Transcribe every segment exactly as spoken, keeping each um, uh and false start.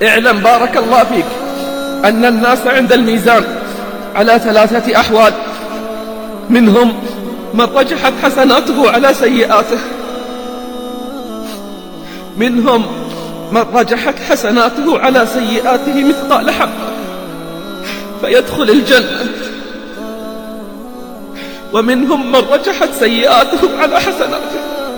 اعلم بارك الله فيك أن الناس عند الميزان على ثلاثة أحوال: منهم من رجحت حسناته على سيئاته، منهم من رجحت حسناته على سيئاته مثقال حبة فيدخل الجنة، ومنهم من رجحت سيئاته على حسناته،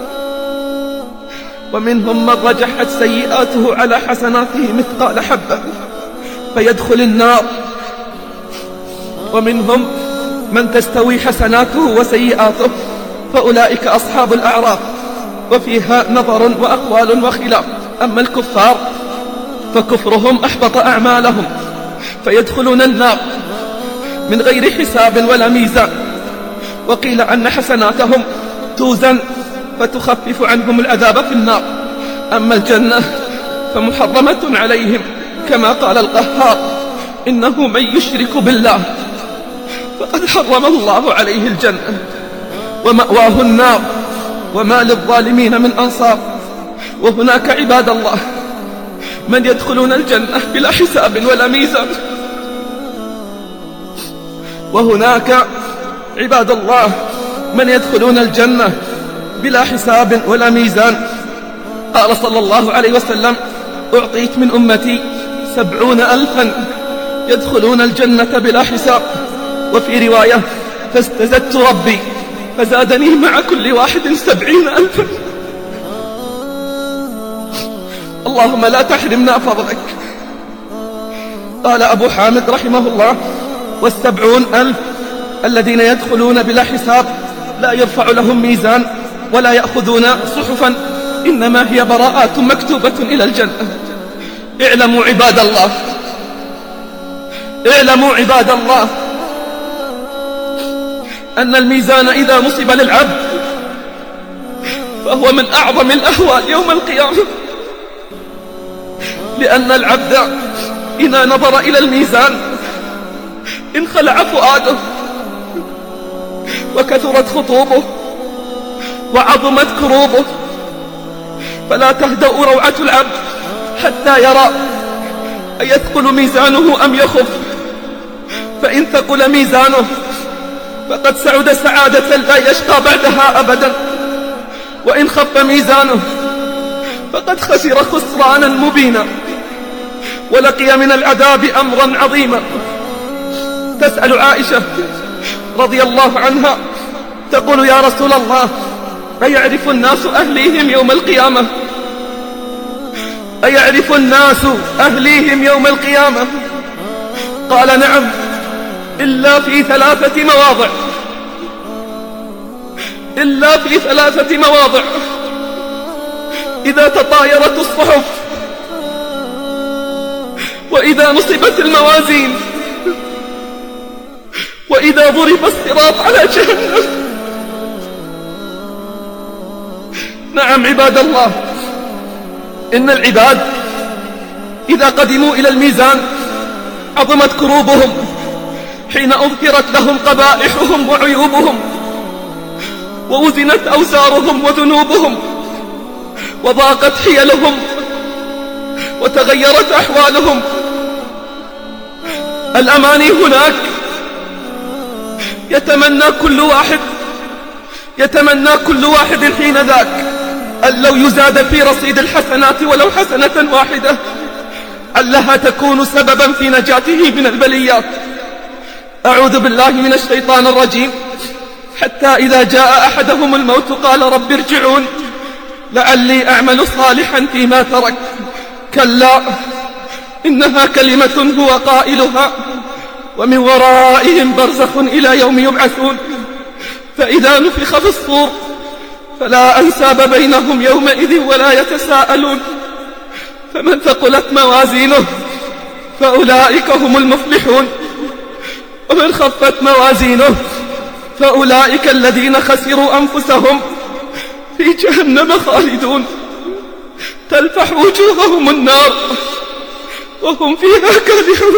ومنهم من رجحت سيئاته على حسناته مثقال حبة فيدخل النار، ومنهم من تستوي حسناته وسيئاته فأولئك أصحاب الأعراف، وفيها نظر وأقوال وخلاف. أما الكفار فكفرهم أحبط أعمالهم فيدخلون النار من غير حساب ولا ميزان، وقيل أن حسناتهم توزن فتخفف عنهم العذاب في النار. أما الجنة فمحرمة عليهم، كما قال القهار: إنه من يشرك بالله فقد حرم الله عليه الجنة ومأواه النار وما للظالمين من أنصار. وهناك عباد الله من يدخلون الجنة بلا حساب ولا ميزان، وهناك عباد الله من يدخلون الجنة بلا حساب ولا ميزان. قال صلى الله عليه وسلم: أعطيت من أمتي سبعون ألفا يدخلون الجنة بلا حساب. وفي رواية: فاستزدت ربي فزادني مع كل واحد سبعين ألفا. اللهم لا تحرمنا فضلك. قال أبو حامد رحمه الله: والسبعون ألف الذين يدخلون بلا حساب لا يرفع لهم ميزان ولا يأخذون صحفا، إنما هي براءات مكتوبة إلى الجنة. اعلموا عباد الله، اعلموا عباد الله أن الميزان إذا نصب للعبد فهو من أعظم الأهوال يوم القيامة، لأن العبد إذا نظر إلى الميزان انخلع فؤاده وكثرت خطوبه وعظمت كروبه، فلا تهدأ روعة العبد حتى يرى أيثقل ميزانه أم يخف. فإن ثقل ميزانه فقد سعد سعادة لا يشقى بعدها أبدا، وإن خف ميزانه فقد خسر خسرانا مبينا ولقي من العذاب أمرا عظيما. تسأل عائشة رضي الله عنها تقول: يا رسول الله، أيعرف الناس أهليهم يوم القيامة؟ أيعرف الناس أهليهم يوم القيامة؟ قال: نعم، إلا في ثلاثة مواضع، إلا في ثلاثة مواضع: إذا تطايرت الصحف، وإذا نصبت الموازين، وإذا ضرب الصراط على جهنم. نعم عباد الله، إن العباد إذا قدموا إلى الميزان عظمت كروبهم حين أذكرت لهم قبائحهم وعيوبهم، ووزنت أوزارهم وذنوبهم، وضاقت حيلهم وتغيرت أحوالهم. الأماني هناك يتمنى كل واحد يتمنى كل واحد حين ذاك أن لو يزاد في رصيد الحسنات ولو حسنة واحدة، ألها تكون سببا في نجاته من البليات. أعوذ بالله من الشيطان الرجيم. حتى إذا جاء أحدهم الموت قال: رب ارجعون لعلي أعمل صالحا فيما ترك. كلا إنها كلمة هو قائلها ومن ورائهم برزخ إلى يوم يبعثون. فإذا نفخ في الصور فلا أنساب بينهم يومئذ ولا يتساءلون. فمن ثقلت موازينه فأولئك هم المفلحون، ومن خفت موازينه فأولئك الذين خسروا أنفسهم في جهنم خالدون، تلفح وجوههم النار وهم فيها كالحون.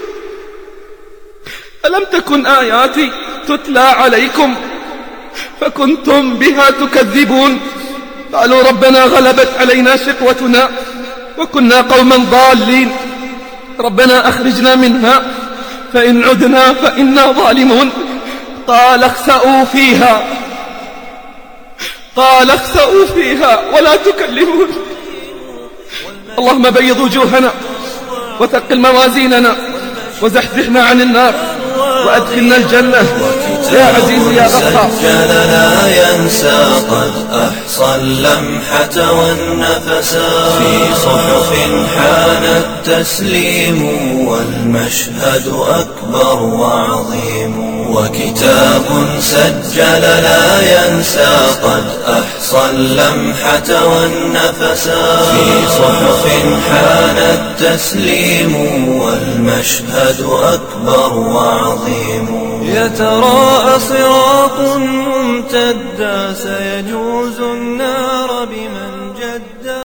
ألم تكن آياتي تتلى عليكم فكنتم بها تكذبون؟ قالوا ربنا غلبت علينا شقوتنا وكنا قوما ضالين، ربنا أخرجنا منها فإن عدنا فإنا ظالمون. قال اخسأوا فيها قال اخسأوا فيها ولا تكلمون. اللهم بيض وجوهنا وثقل موازيننا وزحزحنا عن النار وأدخلنا الجنة يا عزيز يا غفار. سجل لا ينسى قد أحصى اللمحة والنفسا في صحف حان التسليم والمشهد أكبر وعظيم. وكتاب سجل لا ينسى قد أحصى اللمحة والنفسا في صحف حان التسليم والمشهد أكبر وعظيم. يتراءى صراط ممتدا سيجوز النار